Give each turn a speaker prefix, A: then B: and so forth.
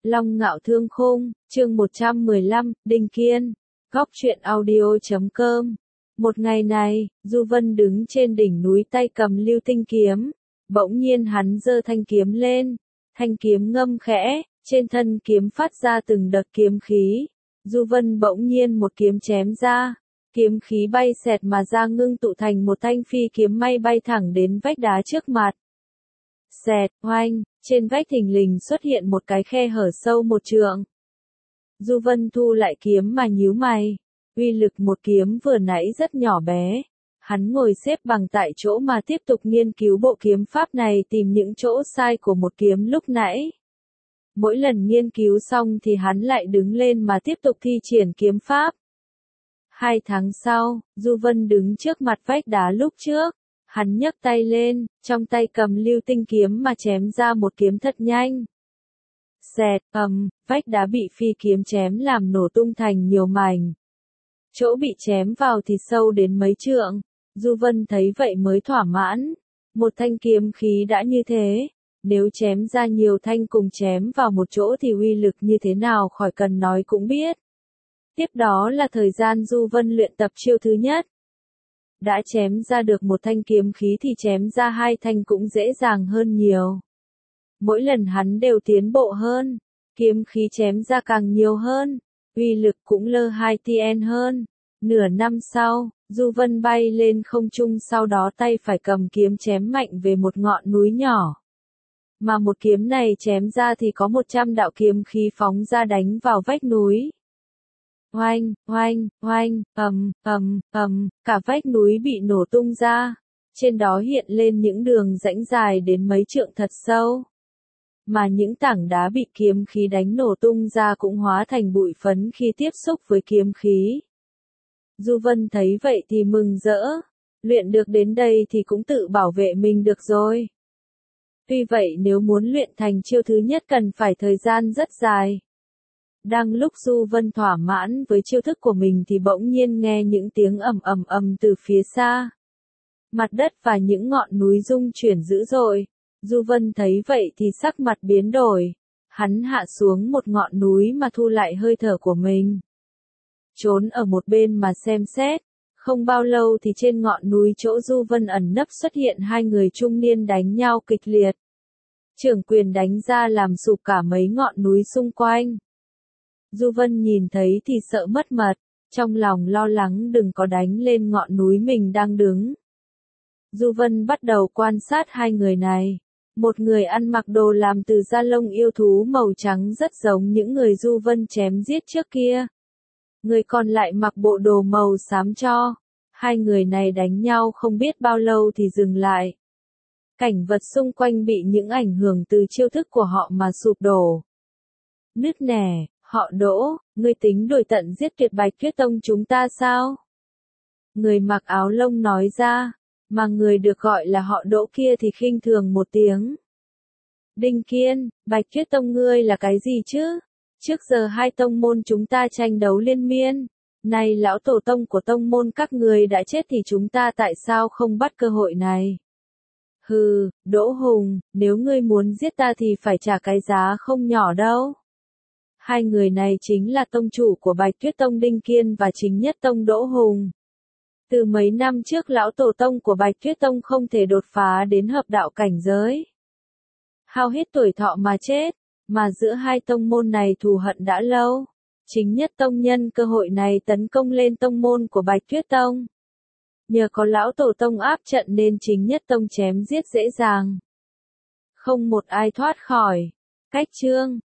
A: Long Ngạo Thương Khung, chương 115, Đinh Kiên. Góc truyện audio.com. Một ngày này, Du Vân đứng trên đỉnh núi tay cầm lưu tinh kiếm. Bỗng nhiên hắn giơ thanh kiếm lên. Thanh kiếm ngâm khẽ, trên thân kiếm phát ra từng đợt kiếm khí. Du Vân bỗng nhiên một kiếm chém ra. Kiếm khí bay xẹt mà ra ngưng tụ thành một thanh phi kiếm may bay thẳng đến vách đá trước mặt. Xẹt, oanh, trên vách thình lình xuất hiện một cái khe hở sâu một trượng. Du Vân thu lại kiếm mà nhíu mày. Uy lực một kiếm vừa nãy rất nhỏ bé. Hắn ngồi xếp bằng tại chỗ mà tiếp tục nghiên cứu bộ kiếm pháp này, tìm những chỗ sai của một kiếm lúc nãy. Mỗi lần nghiên cứu xong thì hắn lại đứng lên mà tiếp tục thi triển kiếm pháp. 2 tháng sau, Du Vân đứng trước mặt vách đá lúc trước. Hắn nhấc tay lên, trong tay cầm lưu tinh kiếm mà chém ra một kiếm thật nhanh. Xẹt, vách đá bị phi kiếm chém làm nổ tung thành nhiều mảnh. Chỗ bị chém vào thì sâu đến mấy trượng. Du Vân thấy vậy mới thỏa mãn. Một thanh kiếm khí đã như thế, nếu chém ra nhiều thanh cùng chém vào một chỗ thì uy lực như thế nào khỏi cần nói cũng biết. Tiếp đó là thời gian Du Vân luyện tập chiêu thứ nhất. Đã chém ra được một thanh kiếm khí thì chém ra 2 thanh cũng dễ dàng hơn nhiều. Mỗi lần hắn đều tiến bộ hơn, kiếm khí chém ra càng nhiều hơn, uy lực cũng lơ 2 tien hơn. Nửa năm sau, Du Vân bay lên không trung, sau đó tay phải cầm kiếm chém mạnh về một ngọn núi nhỏ. Mà một kiếm này chém ra thì có 100 đạo kiếm khí phóng ra đánh vào vách núi. Oanh, oanh, oanh, cả vách núi bị nổ tung ra. Trên đó hiện lên những đường rãnh dài đến mấy trượng thật sâu. Mà những tảng đá bị kiếm khí đánh nổ tung ra cũng hóa thành bụi phấn khi tiếp xúc với kiếm khí. Du Vân thấy vậy thì mừng rỡ. Luyện được đến đây thì cũng tự bảo vệ mình được rồi. Tuy vậy nếu muốn luyện thành chiêu thứ nhất cần phải thời gian rất dài. Đang lúc Du Vân thỏa mãn với chiêu thức của mình thì bỗng nhiên nghe những tiếng ầm từ phía xa. Mặt đất và những ngọn núi rung chuyển dữ dội. Du Vân thấy vậy thì sắc mặt biến đổi. Hắn hạ xuống một ngọn núi mà thu lại hơi thở của mình. Trốn ở một bên mà xem xét. Không bao lâu thì trên ngọn núi chỗ Du Vân ẩn nấp xuất hiện 2 người trung niên đánh nhau kịch liệt. Trưởng quyền đánh ra làm sụp cả mấy ngọn núi xung quanh. Du Vân nhìn thấy thì sợ mất mật, trong lòng lo lắng đừng có đánh lên ngọn núi mình đang đứng. Du Vân bắt đầu quan sát 2 người này. Một người ăn mặc đồ làm từ da lông yêu thú màu trắng rất giống những người Du Vân chém giết trước kia. Người còn lại mặc bộ đồ màu xám cho. 2 người này đánh nhau không biết bao lâu thì dừng lại. Cảnh vật xung quanh bị những ảnh hưởng từ chiêu thức của họ mà sụp đổ. Nứt nẻ. Họ Đỗ, ngươi tính đuổi tận giết tuyệt Bạch Tuyết Tông chúng ta sao? Người mặc áo lông nói ra, mà người được gọi là họ Đỗ kia thì khinh thường một tiếng. Đinh Kiên, Bạch Tuyết Tông ngươi là cái gì chứ? Trước giờ 2 tông môn chúng ta tranh đấu liên miên. Nay lão tổ tông của tông môn các người đã chết thì chúng ta tại sao không bắt cơ hội này? Hừ, Đỗ Hùng, nếu ngươi muốn giết ta thì phải trả cái giá không nhỏ đâu. 2 người này chính là tông chủ của Bạch Tuyết Tông Đinh Kiên và Chính Nhất Tông Đỗ Hùng. Từ mấy năm trước lão tổ tông của Bạch Tuyết Tông không thể đột phá đến hợp đạo cảnh giới. Hao hết tuổi thọ mà chết, mà giữa 2 tông môn này thù hận đã lâu. Chính Nhất Tông nhân cơ hội này tấn công lên tông môn của Bạch Tuyết Tông. Nhờ có lão tổ tông áp trận nên Chính Nhất Tông chém giết dễ dàng. Không một ai thoát khỏi. Cách chương